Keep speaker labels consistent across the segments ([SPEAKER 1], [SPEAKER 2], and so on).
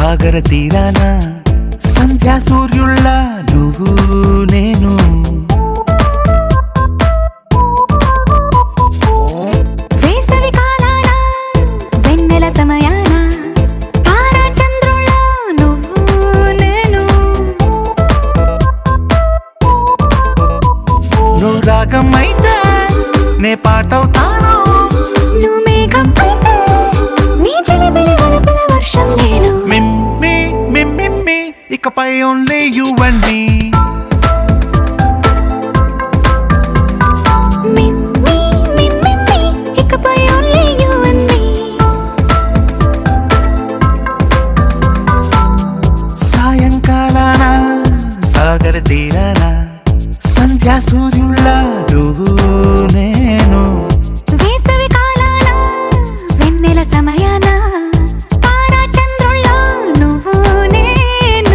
[SPEAKER 1] సాగర తీరాన సంధ్యా సూర్యుళ్ళ నువ్వు నేను
[SPEAKER 2] వేసవి కాలాన వెన్నెల సమయాన తారా చంద్రుళ్ళ నువ్వు నేను
[SPEAKER 1] నువ్వు రాగం అయితే నే పాటవుతాను
[SPEAKER 2] నువ్వు మేఘం అయితే నీ చిలిపిలి గడుపుల వర్షం నేను
[SPEAKER 1] మిమ్మి మిమ్మి ఇకపై ఓన్లీ యు అండ్ మీ
[SPEAKER 2] ఇకపై ఓన్లీ యు అండ్ మీ
[SPEAKER 1] సాయంకాలాన సాగర తీరాన సంధ్యా సూర్యుళ్ళ నువ్వు నేను
[SPEAKER 2] వేసవి కాలాన వెన్నెల సమయాన తారా చంద్రుళ్ళ నువ్వు నేను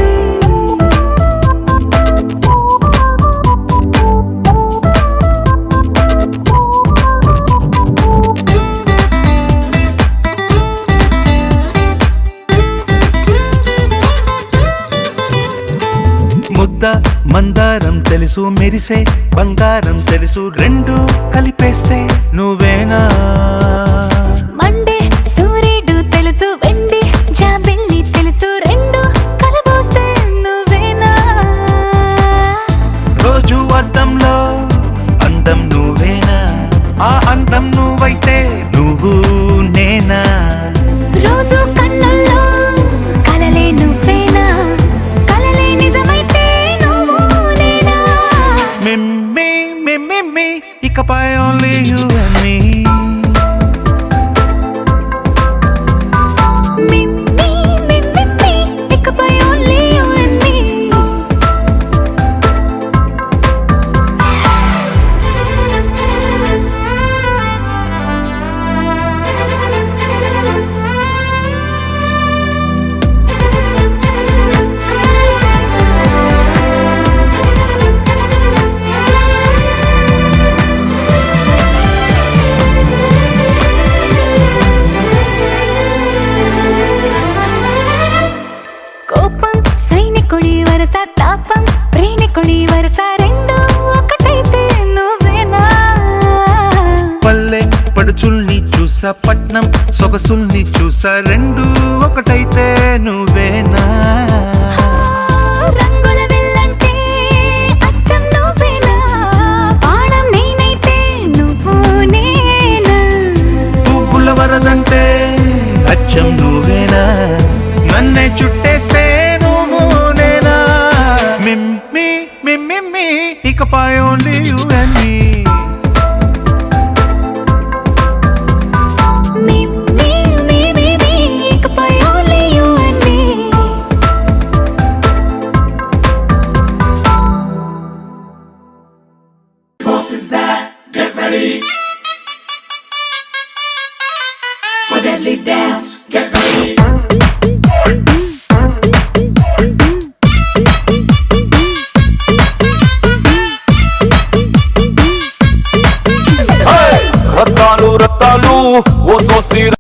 [SPEAKER 1] ముద్ద మందారం తెలుసు మెరిసే బంగారం తెలుసు రెండు కలిపేస్తే నువ్వేనా
[SPEAKER 2] మండే సూర్యుడు తెలుసు వెండి జాబిల్లి తెలుసు రెండు కలబోస్తే నువ్వేనా
[SPEAKER 1] రోజు అద్దంలో అందం నువ్వేనా ఆ అందం నువ్వైతే నువ్వు నేనా
[SPEAKER 2] రోజు కన్నుల్లో కలలే నువ్వేనా కలలే నిజమైతే నువ్వు నేనా
[SPEAKER 1] మిమ్మి మిమ్మి ఇకపై ఓన్లీ యు అండ్ మీ
[SPEAKER 2] ఇకపై ఓన్లీ యు అండ్ మీ కోపం సైనికుడి వరస తాపం ప్రేమికుడి వరస రెండు ఒకటైతే నువ్వేనా
[SPEAKER 1] పల్లె పడుచుల్ని చూసా పట్నం సొగసుల్ని చూసా రెండు ఒకటైతే నువ్వేనా
[SPEAKER 2] రంగుల వెల్లంటే అచ్చం నువ్వేనా బాణం నేనైతే నువ్వు నేనా
[SPEAKER 1] పువ్వుల వరదంటే అచ్చం నువ్వేనా నన్నే చుట్టేస్తే నువ్వు నేనా మిమ్మి మిమ్మి ఇకపై ఓన్లీ యు అండ్ మీ
[SPEAKER 2] ఇకపై only you and me
[SPEAKER 3] Boss is back, get ready for deadly dance, get ready.
[SPEAKER 4] Rattalu Rattalu ఓ సోసి